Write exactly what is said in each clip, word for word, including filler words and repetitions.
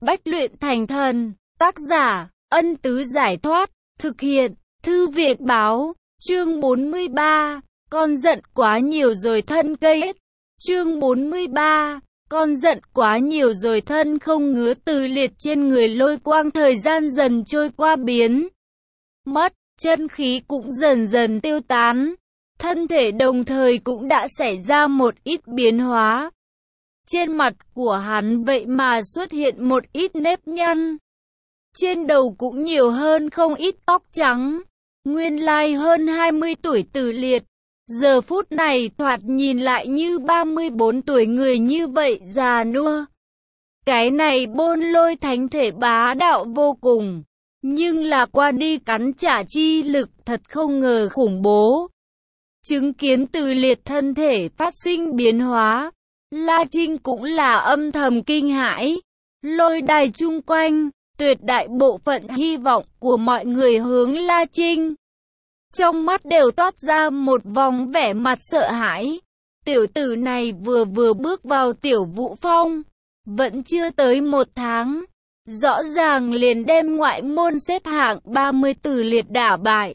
Bách luyện thành thần. Tác giả, Ân Tứ Giải Thoát. Thực hiện, Thư Viện Báo. Chương bốn mươi ba. Con giận quá nhiều rồi thân cây. Chương bốn mươi ba. Con giận quá nhiều rồi thân không ngứa. Từ liệt trên người Lôi Quang thời gian dần trôi qua biến mất, chân khí cũng dần dần tiêu tán. Thân thể đồng thời cũng đã xảy ra một ít biến hóa. Trên mặt của hắn vậy mà xuất hiện một ít nếp nhăn. Trên đầu cũng nhiều hơn không ít tóc trắng. Nguyên lai hơn hai mươi tuổi Từ Liệt, giờ phút này thoạt nhìn lại như ba mươi bốn tuổi, người như vậy già nua. Cái này Bôn Lôi thánh thể bá đạo vô cùng, nhưng là qua đi cắn trả chi lực thật không ngờ khủng bố. Chứng kiến Từ Liệt thân thể phát sinh biến hóa, La Trinh cũng là âm thầm kinh hãi. Lôi đài chung quanh, tuyệt đại bộ phận hy vọng của mọi người hướng La Trinh. Trong mắt đều toát ra một vòng vẻ mặt sợ hãi. Tiểu tử này vừa vừa bước vào Tiểu Vũ Phong, vẫn chưa tới một tháng, rõ ràng liền đem ngoại môn xếp hạng ba mươi Từ Liệt đả bại.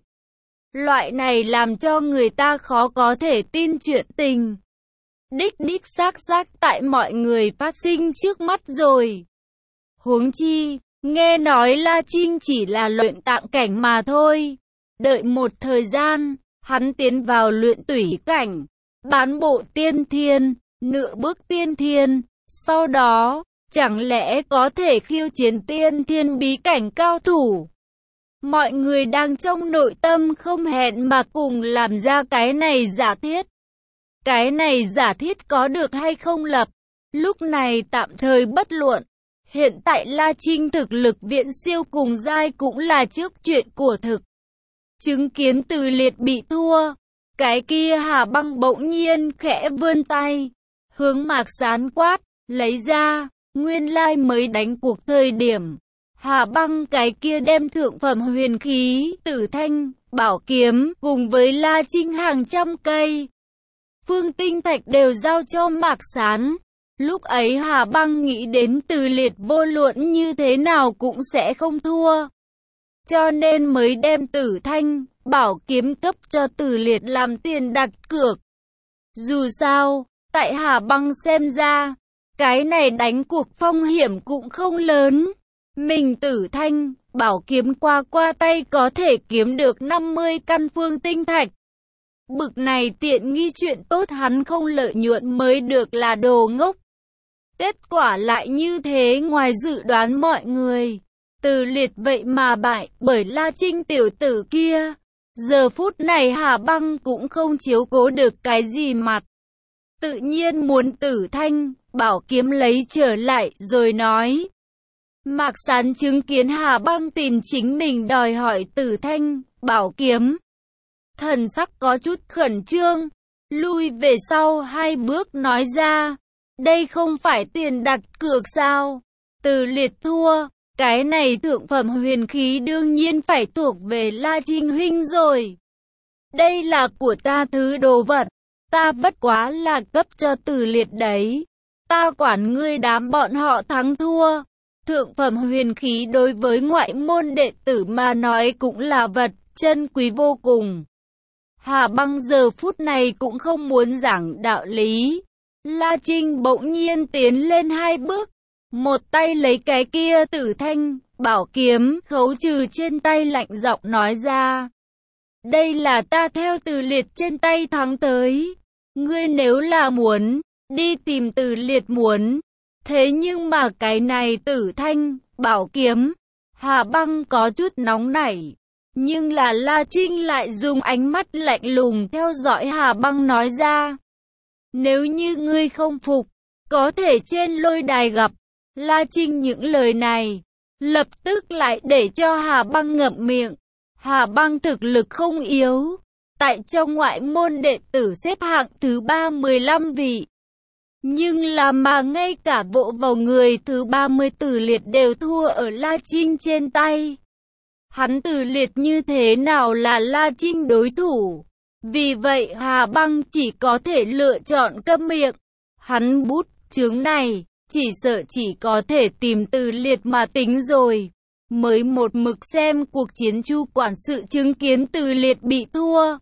Loại này làm cho người ta khó có thể tin chuyện tình. Đích đích xác xác tại mọi người phát sinh trước mắt rồi. Huống chi, nghe nói La Trinh chỉ là luyện tạng cảnh mà thôi. Đợi một thời gian, hắn tiến vào luyện tủy cảnh, bán bộ tiên thiên, nửa bước tiên thiên. Sau đó, chẳng lẽ có thể khiêu chiến tiên thiên bí cảnh cao thủ? Mọi người đang trong nội tâm không hẹn mà cùng làm ra cái này giả thiết. Cái này giả thiết có được hay không lập, lúc này tạm thời bất luận. Hiện tại La Trinh thực lực viễn siêu cùng giai cũng là trước chuyện của thực. Chứng kiến Từ Liệt bị thua, cái kia Hà Băng bỗng nhiên khẽ vươn tay, hướng Mạc Sán quát, lấy ra, nguyên lai mới đánh cuộc thời điểm. Hà Băng cái kia đem thượng phẩm huyền khí, Tử Thanh, Bảo Kiếm, cùng với La Trinh hàng trăm cây phương tinh thạch đều giao cho Mạc Sán. Lúc ấy Hà Băng nghĩ đến Từ Liệt vô luận như thế nào cũng sẽ không thua, cho nên mới đem Tử Thanh, Bảo Kiếm cấp cho Từ Liệt làm tiền đặt cược. Dù sao, tại Hà Băng xem ra, cái này đánh cuộc phong hiểm cũng không lớn. Mình Tử Thanh, Bảo Kiếm qua qua tay có thể kiếm được năm mươi căn phương tinh thạch. Bực này tiện nghi chuyện tốt hắn không lợi nhuận mới được là đồ ngốc. Kết quả lại như thế ngoài dự đoán mọi người. Từ Liệt vậy mà bại bởi La Trinh tiểu tử kia. Giờ phút này Hà Băng cũng không chiếu cố được cái gì mặt. Tự nhiên muốn Tử Thanh, Bảo Kiếm lấy trở lại rồi nói. Mạc Sán chứng kiến Hà Băng tìm chính mình đòi hỏi Tử Thanh, Bảo Kiếm. Thần sắc có chút khẩn trương, lui về sau hai bước nói ra. Đây không phải tiền đặt cược sao? Từ Liệt thua, cái này thượng phẩm huyền khí đương nhiên phải thuộc về La Trinh huynh rồi. Đây là của ta thứ đồ vật, ta bất quá là cấp cho Từ Liệt đấy. Ta quản ngươi đám bọn họ thắng thua. Thượng phẩm huyền khí đối với ngoại môn đệ tử mà nói cũng là vật chân quý vô cùng. Hà Băng giờ phút này cũng không muốn giảng đạo lý. La Trinh bỗng nhiên tiến lên hai bước, một tay lấy cái kia Tử Thanh, Bảo Kiếm khấu trừ trên tay, lạnh giọng nói ra. Đây là ta theo Từ Liệt trên tay thắng tới. Ngươi nếu là muốn, đi tìm Từ Liệt muốn. Thế nhưng mà cái này Tử Thanh, Bảo Kiếm, Hà Băng có chút nóng nảy. Nhưng là La Trinh lại dùng ánh mắt lạnh lùng theo dõi Hà Băng nói ra. Nếu như ngươi không phục, có thể trên lôi đài gặp. La Trinh những lời này, lập tức lại để cho Hà Băng ngậm miệng. Hà Băng thực lực không yếu, tại trong ngoại môn đệ tử xếp hạng thứ ba mươi lăm vị. Nhưng là mà ngay cả vỗ vào người thứ ba mươi Từ Liệt đều thua ở La Trinh trên tay. Hắn Từ Liệt như thế nào là La Trinh đối thủ? Vì vậy Hà Băng chỉ có thể lựa chọn câm miệng. Hắn bút chướng này, chỉ sợ chỉ có thể tìm Từ Liệt mà tính rồi. Mới một mực xem cuộc chiến, Chu quản sự chứng kiến Từ Liệt bị thua,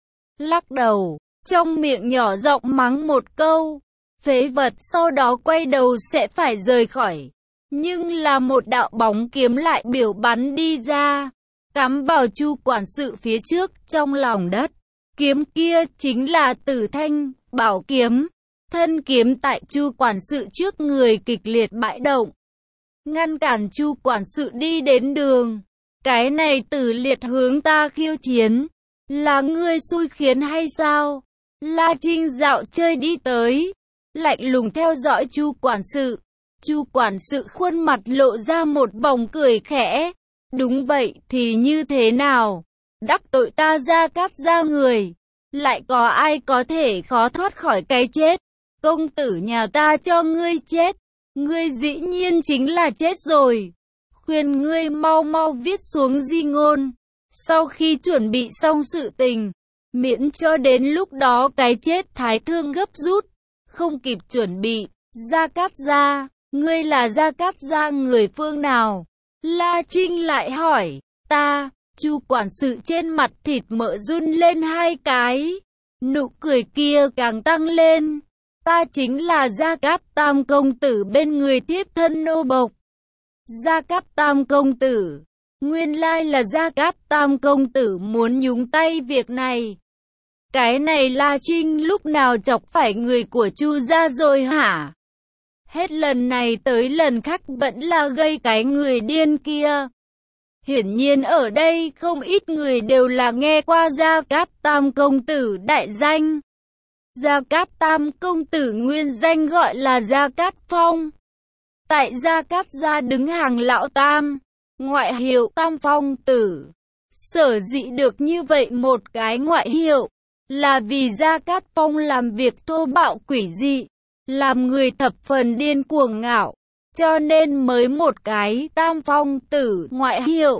lắc đầu, trong miệng nhỏ giọng mắng một câu, phế vật, sau đó quay đầu sẽ phải rời khỏi. Nhưng là một đạo bóng kiếm lại biểu bắn đi ra, cắm vào Chu quản sự phía trước trong lòng đất. Kiếm kia chính là Tử Thanh bảo kiếm. Thân kiếm tại Chu quản sự trước người kịch liệt bãi động, ngăn cản Chu quản sự đi đến đường. Cái này Tử Liệt hướng ta khiêu chiến, là ngươi xui khiến hay sao? La Trinh dạo chơi đi tới, lạnh lùng theo dõi Chu quản sự. Chu quản sự khuôn mặt lộ ra một vòng cười khẽ. Đúng vậy thì như thế nào? Đắc tội ta Gia Cát gia người, lại có ai có thể khó thoát khỏi cái chết? Công tử nhà ta cho ngươi chết, ngươi dĩ nhiên chính là chết rồi. Khuyên ngươi mau mau viết xuống di ngôn, sau khi chuẩn bị xong sự tình, miễn cho đến lúc đó cái chết thái thương gấp rút, không kịp chuẩn bị. Gia Cát gia, ngươi là Gia Cát gia người phương nào? La Trinh lại hỏi. Ta. Chu quản sự trên mặt thịt mỡ run lên hai cái, nụ cười kia càng tăng lên. Ta chính là Gia Cát Tam công tử bên người thiếp thân nô bộc. Gia Cát Tam công tử, nguyên lai là Gia Cát Tam công tử muốn nhúng tay việc này. Cái này La Trinh lúc nào chọc phải người của Chu gia rồi hả? Hết lần này tới lần khác vẫn là gây cái người điên kia. Hiển nhiên ở đây không ít người đều là nghe qua Gia Cát Tam công tử đại danh. Gia Cát Tam công tử nguyên danh gọi là Gia Cát Phong. Tại Gia Cát gia đứng hàng lão tam, ngoại hiệu Tam Phong tử. Sở dĩ được như vậy một cái ngoại hiệu, là vì Gia Cát Phong làm việc thô bạo quỷ dị, làm người thập phần điên cuồng ngạo, cho nên mới một cái Tam Phong tử ngoại hiệu.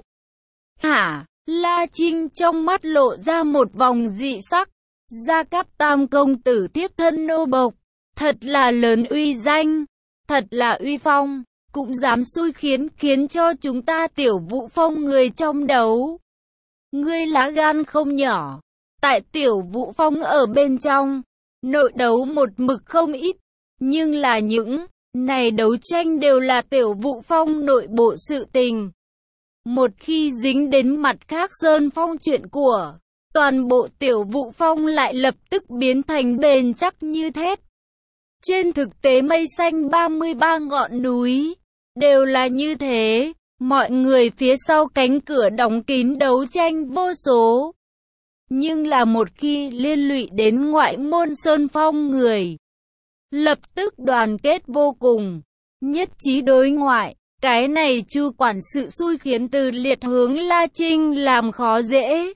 Hả? La Trinh trong mắt lộ ra một vòng dị sắc. Gia Cát Tam công tử tiếp thân nô bộc, thật là lớn uy danh, thật là uy phong, cũng dám xui khiến khiến cho chúng ta Tiểu Vũ Phong người trong đấu. Ngươi lá gan không nhỏ, tại Tiểu Vũ Phong ở bên trong, nội đấu một mực không ít, nhưng là những này đấu tranh đều là Tiểu Vũ Phong nội bộ sự tình. Một khi dính đến mặt khác Sơn Phong chuyện của toàn bộ Tiểu Vũ Phong lại lập tức biến thành bền chắc như thép. Trên thực tế mây xanh ba mươi ba ngọn núi đều là như thế, mọi người phía sau cánh cửa đóng kín đấu tranh vô số. Nhưng là một khi liên lụy đến ngoại môn Sơn Phong người, lập tức đoàn kết vô cùng, nhất trí đối ngoại. Cái này Chu quản sự xui khiến Từ Liệt hướng La Trinh làm khó dễ,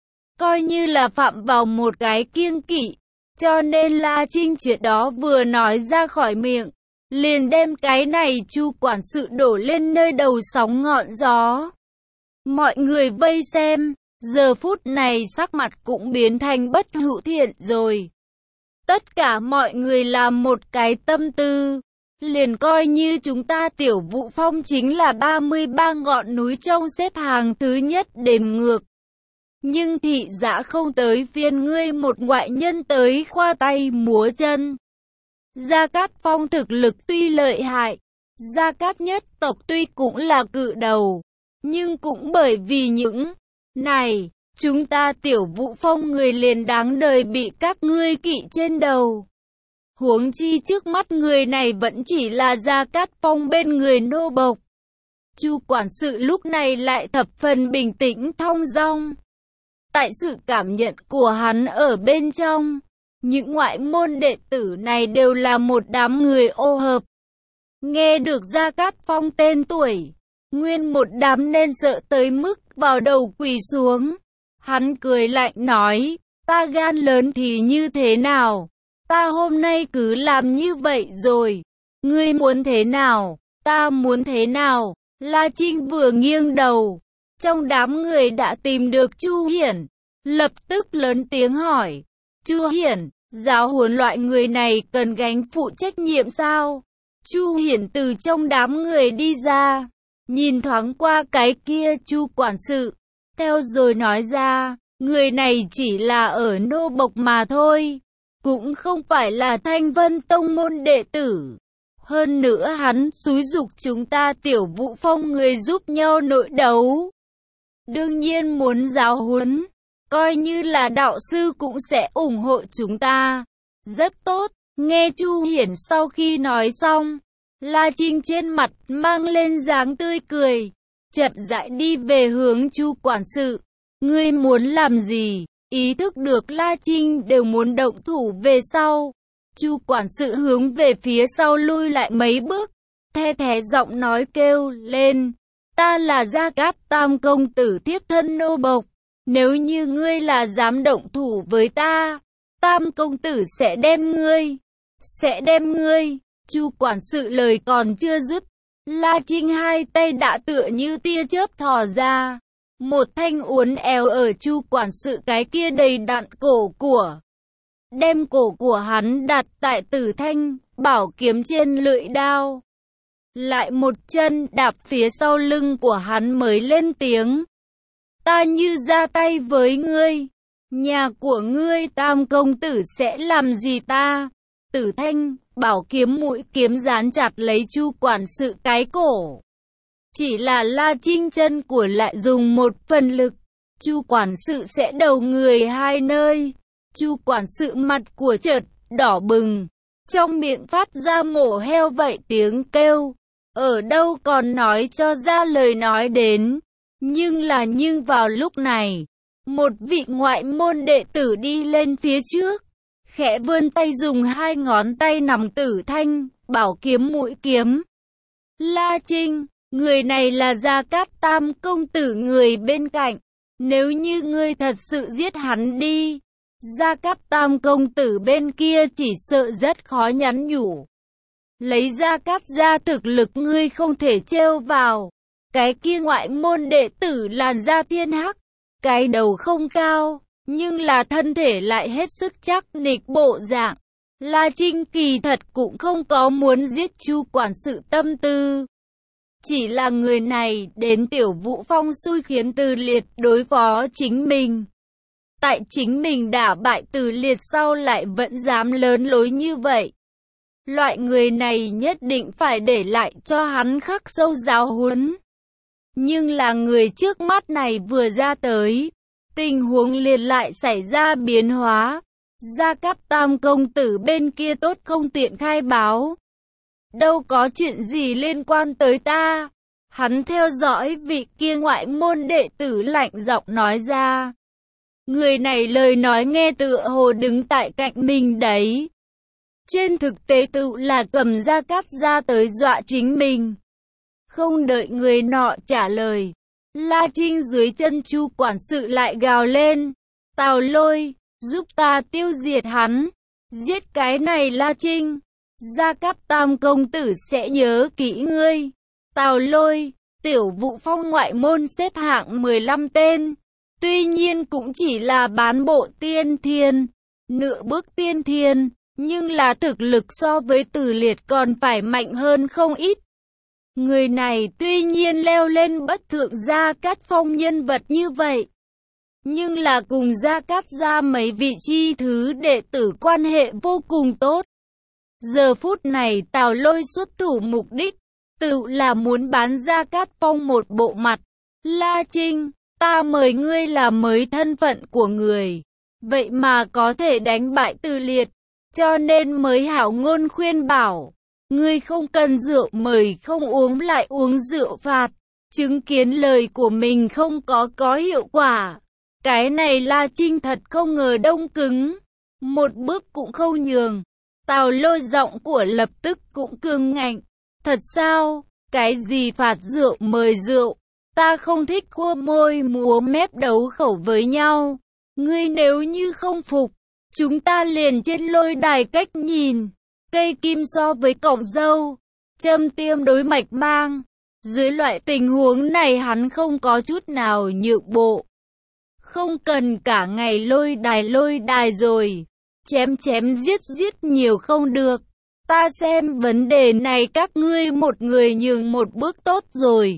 coi như là phạm vào một cái kiêng kỵ, cho nên La Trinh chuyện đó vừa nói ra khỏi miệng, liền đem cái này Chu quản sự đổ lên nơi đầu sóng ngọn gió. Mọi người vây xem, giờ phút này sắc mặt cũng biến thành bất hữu thiện rồi. Tất cả mọi người làm một cái tâm tư, liền coi như chúng ta Tiểu Vũ Phong chính là ba mươi ba ngọn núi trong xếp hàng thứ nhất đền ngược. Nhưng thị giã không tới phiên ngươi một ngoại nhân tới khoa tay múa chân. Gia Cát Phong thực lực tuy lợi hại, Gia Cát nhất tộc tuy cũng là cự đầu, nhưng cũng bởi vì những này, chúng ta Tiểu Vũ Phong người liền đáng đời bị các ngươi kỵ trên đầu. Huống chi trước mắt người này vẫn chỉ là Gia Cát Phong bên người nô bộc. Chu quản sự lúc này lại thập phần bình tĩnh thong dong. Tại sự cảm nhận của hắn ở bên trong, những ngoại môn đệ tử này đều là một đám người ô hợp. Nghe được Gia Cát Phong tên tuổi, nguyên một đám nên sợ tới mức vào đầu quỳ xuống. Hắn cười lạnh nói, ta gan lớn thì như thế nào? Ta hôm nay cứ làm như vậy rồi. Ngươi muốn thế nào? Ta muốn thế nào? La Trinh vừa nghiêng đầu, trong đám người đã tìm được Chu Hiển, lập tức lớn tiếng hỏi, Chu Hiển, giáo huấn loại người này cần gánh phụ trách nhiệm sao? Chu Hiển từ trong đám người đi ra, nhìn thoáng qua cái kia Chu quản sự, theo rồi nói ra, người này chỉ là ở nô bộc mà thôi, cũng không phải là Thanh Vân Tông môn đệ tử. Hơn nữa hắn xúi giục chúng ta Tiểu Vũ Phong người giúp nhau nội đấu. Đương nhiên muốn giáo huấn, coi như là đạo sư cũng sẽ ủng hộ chúng ta. Rất tốt, nghe Chu Hiển sau khi nói xong, La Trinh trên mặt mang lên dáng tươi cười, chậm rãi đi về hướng Chu quản sự. Ngươi muốn làm gì? Ý thức được La Trinh đều muốn động thủ về sau. Chu quản sự hướng về phía sau lui lại mấy bước, the thé giọng nói kêu lên, ta là Gia Cát Tam công tử tiếp thân nô bộc, nếu như ngươi là dám động thủ với ta, Tam công tử sẽ đem ngươi, sẽ đem ngươi. Chu quản sự lời còn chưa dứt, La Trinh hai tay đã tựa như tia chớp thò ra, một thanh uốn éo ở Chu quản sự cái kia đầy đặn cổ của, đem cổ của hắn đặt tại Tử Thanh bảo kiếm trên lưỡi đao, lại một chân đạp phía sau lưng của hắn mới lên tiếng, ta như ra tay với ngươi, nhà của ngươi Tam công tử sẽ làm gì ta? Tử Thanh bảo kiếm mũi kiếm dán chặt lấy Chu quản sự cái cổ. Chỉ là La Trinh chân của lại dùng một phần lực, Chu quản sự sẽ đầu người hai nơi. Chu quản sự mặt của chợt đỏ bừng, trong miệng phát ra mổ heo vậy tiếng kêu, ở đâu còn nói cho ra lời nói đến. Nhưng là nhưng vào lúc này, một vị ngoại môn đệ tử đi lên phía trước, khẽ vươn tay dùng hai ngón tay nắm Tử Thanh bảo kiếm mũi kiếm. La Trinh, người này là Gia Cát Tam công tử người bên cạnh, nếu như ngươi thật sự giết hắn đi, Gia Cát Tam công tử bên kia chỉ sợ rất khó nhắn nhủ. Lấy Gia Cát gia thực lực ngươi không thể trêu vào. Cái kia ngoại môn đệ tử làn da thiên hắc, cái đầu không cao, nhưng là thân thể lại hết sức chắc nịch bộ dạng. La Trinh kỳ thật cũng không có muốn giết Chu quản sự tâm tư. Chỉ là người này đến Tiểu Vũ Phong xui khiến Từ Liệt đối phó chính mình. Tại chính mình đả bại Từ Liệt sau lại vẫn dám lớn lối như vậy. Loại người này nhất định phải để lại cho hắn khắc sâu giáo huấn. Nhưng là người trước mắt này vừa ra tới, tình huống liền lại xảy ra biến hóa. Gia Cát Tam công tử bên kia tốt không tiện khai báo. Đâu có chuyện gì liên quan tới ta. Hắn theo dõi vị kia ngoại môn đệ tử lạnh giọng nói ra. Người này lời nói nghe tựa hồ đứng tại cạnh mình đấy. Trên thực tế tự là cầm Gia Cát ra tới dọa chính mình. Không đợi người nọ trả lời, La Trinh dưới chân Chu quản sự lại gào lên. Tào Lôi, giúp ta tiêu diệt hắn. Giết cái này La Trinh. Gia Cát Tam công tử sẽ nhớ kỹ ngươi. Tào Lôi, Tiểu Vũ Phong ngoại môn xếp hạng mười lăm tên. Tuy nhiên cũng chỉ là bán bộ tiên thiên, nửa bước tiên thiên, nhưng là thực lực so với Từ Liệt còn phải mạnh hơn không ít. Người này tuy nhiên leo lên bất thượng Gia Cát Phong nhân vật như vậy, nhưng là cùng Gia Cát gia mấy vị chi thứ đệ tử quan hệ vô cùng tốt. Giờ phút này Tào Lôi xuất thủ mục đích, tự là muốn bán Gia Cát Phong một bộ mặt. La Trinh, ta mời ngươi là mới thân phận của người, vậy mà có thể đánh bại Từ Liệt, cho nên mới hảo ngôn khuyên bảo. Ngươi không cần rượu mời không uống lại uống rượu phạt, chứng kiến lời của mình không có có hiệu quả. Cái này La Trinh thật không ngờ đông cứng, một bước cũng không nhường. Tào Lôi giọng của lập tức cũng cứng ngạnh. Thật sao? Cái gì phạt rượu mời rượu? Ta không thích cua môi múa mép đấu khẩu với nhau. Ngươi nếu như không phục, chúng ta liền trên lôi đài cách nhìn. Cây kim so với cọng dâu, châm tiêm đối mạch mang. Dưới loại tình huống này hắn không có chút nào nhượng bộ. Không cần cả ngày lôi đài lôi đài rồi. Chém chém giết giết nhiều không được. Ta xem vấn đề này các ngươi một người nhường một bước tốt rồi.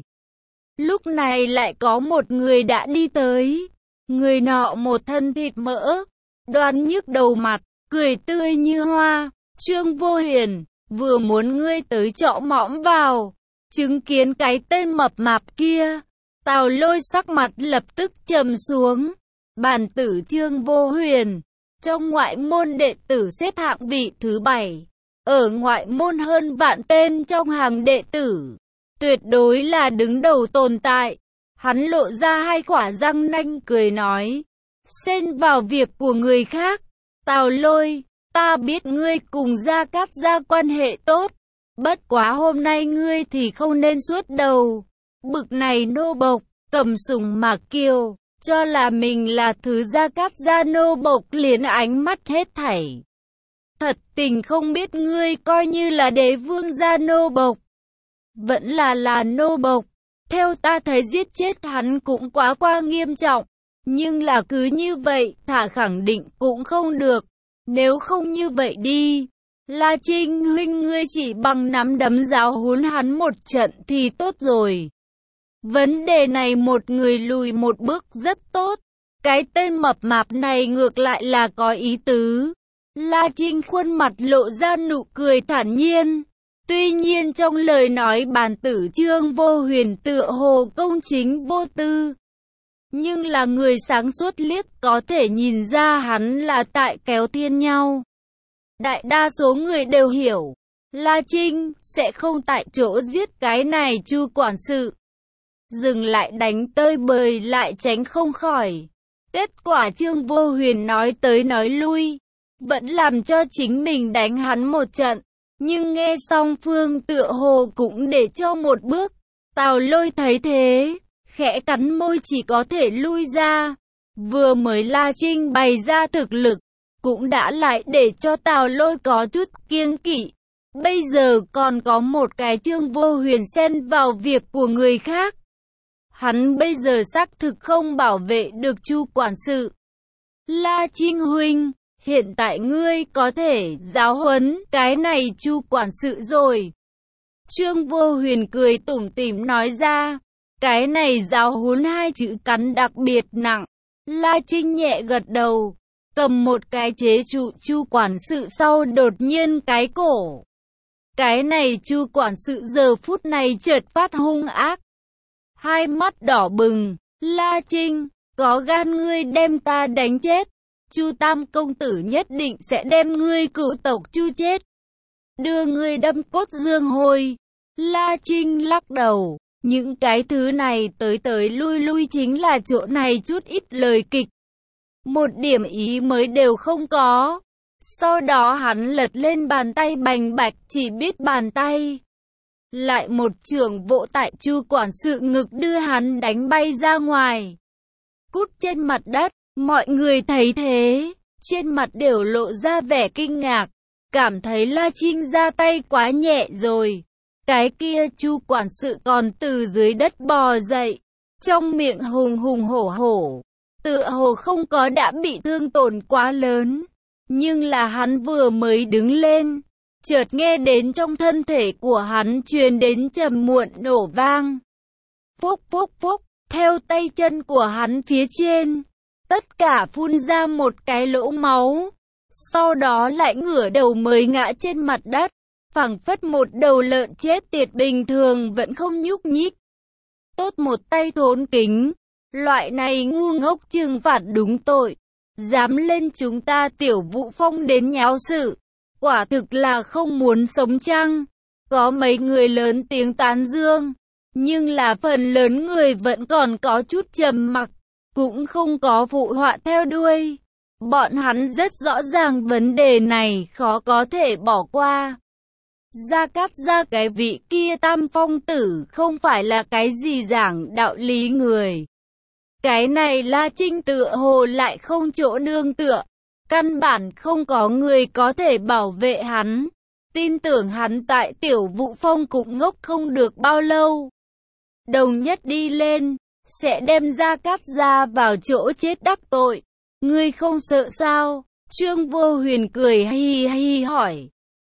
Lúc này lại có một người đã đi tới. Người nọ một thân thịt mỡ, đoan nhức đầu mặt, cười tươi như hoa. Trương Vô Huyền, vừa muốn ngươi tới chọ mõm vào. Chứng kiến cái tên mập mạp kia, Tào Lôi sắc mặt lập tức trầm xuống. Bản tử Trương Vô Huyền, trong ngoại môn đệ tử xếp hạng vị thứ bảy. Ở ngoại môn hơn vạn tên trong hàng đệ tử, tuyệt đối là đứng đầu tồn tại. Hắn lộ ra hai quả răng nanh cười nói, xen vào việc của người khác. Tào Lôi, ta biết ngươi cùng Gia Cát Gia quan hệ tốt, bất quá hôm nay ngươi thì không nên suốt đầu. Bực này nô bộc, cầm sùng mà kiêu, cho là mình là thứ Gia Cát Gia nô bộc liền ánh mắt hết thảy. Thật tình không biết ngươi coi như là đế vương gia nô bộc, vẫn là là nô bộc. Theo ta thấy giết chết hắn cũng quá qua nghiêm trọng, nhưng là cứ như vậy thả khẳng định cũng không được. Nếu không như vậy đi, La Trinh huynh ngươi chỉ bằng nắm đấm giáo huấn hắn một trận thì tốt rồi. Vấn đề này một người lùi một bước rất tốt. Cái tên mập mạp này ngược lại là có ý tứ. La Trinh khuôn mặt lộ ra nụ cười thản nhiên. Tuy nhiên trong lời nói bản tử Trương Vô Huyền tựa hồ công chính vô tư, nhưng là người sáng suốt liếc có thể nhìn ra hắn là tại kéo thiên nhau. Đại đa số người đều hiểu, La Trinh sẽ không tại chỗ giết cái này Chu quản sự. Dừng lại đánh tơi bời lại tránh không khỏi. Kết quả Trương Vô Huyền nói tới nói lui, vẫn làm cho chính mình đánh hắn một trận. Nhưng nghe song phương tựa hồ cũng để cho một bước. Tào Lôi thấy thế, khẽ cắn môi chỉ có thể lui ra. Vừa mới La Trinh bày ra thực lực, cũng đã lại để cho Tào Lôi có chút kiêng kỵ. Bây giờ còn có một cái Trương Vô Huyền xen vào việc của người khác. Hắn bây giờ xác thực không bảo vệ được Chu quản sự. La Trinh huynh, hiện tại ngươi có thể giáo huấn cái này Chu quản sự rồi. Trương Vô Huyền cười tủm tỉm nói ra. Cái này giáo huấn hai chữ cắn đặc biệt nặng. La Trinh nhẹ gật đầu, cầm một cái chế trụ Chu quản sự sau đột nhiên cái cổ. Cái này Chu quản sự giờ phút này chợt phát hung ác, hai mắt đỏ bừng. La Trinh, có gan ngươi đem ta đánh chết, Chu Tam công tử nhất định sẽ đem ngươi cửu tộc Chu chết, đưa ngươi đâm cốt dương hồi. La Trinh lắc đầu, những cái thứ này tới tới lui lui chính là chỗ này chút ít lời kịch, một điểm ý mới đều không có. Sau đó hắn lật lên bàn tay bành bạch, chỉ biết bàn tay. Lại một chưởng vỗ tại Chu quản sự ngực đưa hắn đánh bay ra ngoài. Cút trên mặt đất, mọi người thấy thế, trên mặt đều lộ ra vẻ kinh ngạc, cảm thấy La Trinh ra tay quá nhẹ rồi. Cái kia Chu quản sự còn từ dưới đất bò dậy, trong miệng hùng hùng hổ hổ, tựa hồ không có đã bị thương tổn quá lớn. Nhưng là hắn vừa mới đứng lên, chợt nghe đến trong thân thể của hắn truyền đến trầm muộn nổ vang. Phúc phúc phúc, theo tay chân của hắn phía trên, tất cả phun ra một cái lỗ máu. Sau đó lại ngửa đầu mới ngã trên mặt đất, phảng phất một đầu lợn chết tiệt bình thường vẫn không nhúc nhích. Tốt một tay thốn kính, loại này ngu ngốc trừng phạt đúng tội. Dám lên chúng ta Tiểu Vũ Phong đến nháo sự, quả thực là không muốn sống chăng? Có mấy người lớn tiếng tán dương, nhưng là phần lớn người vẫn còn có chút trầm mặc, cũng không có phụ họa theo đuôi. Bọn hắn rất rõ ràng vấn đề này khó có thể bỏ qua. Gia Cát Gia cái vị kia Tam Phong tử không phải là cái gì giảng đạo lý người. Cái này La Trinh tựa hồ lại không chỗ nương tựa, căn bản không có người có thể bảo vệ hắn. Tin tưởng hắn tại Tiểu Vũ Phong cũng ngốc không được bao lâu. Đồng nhất đi lên, sẽ đem Gia Cát Gia vào chỗ chết đắc tội. Ngươi không sợ sao? Trương Vô Huyền cười hi hi hỏi.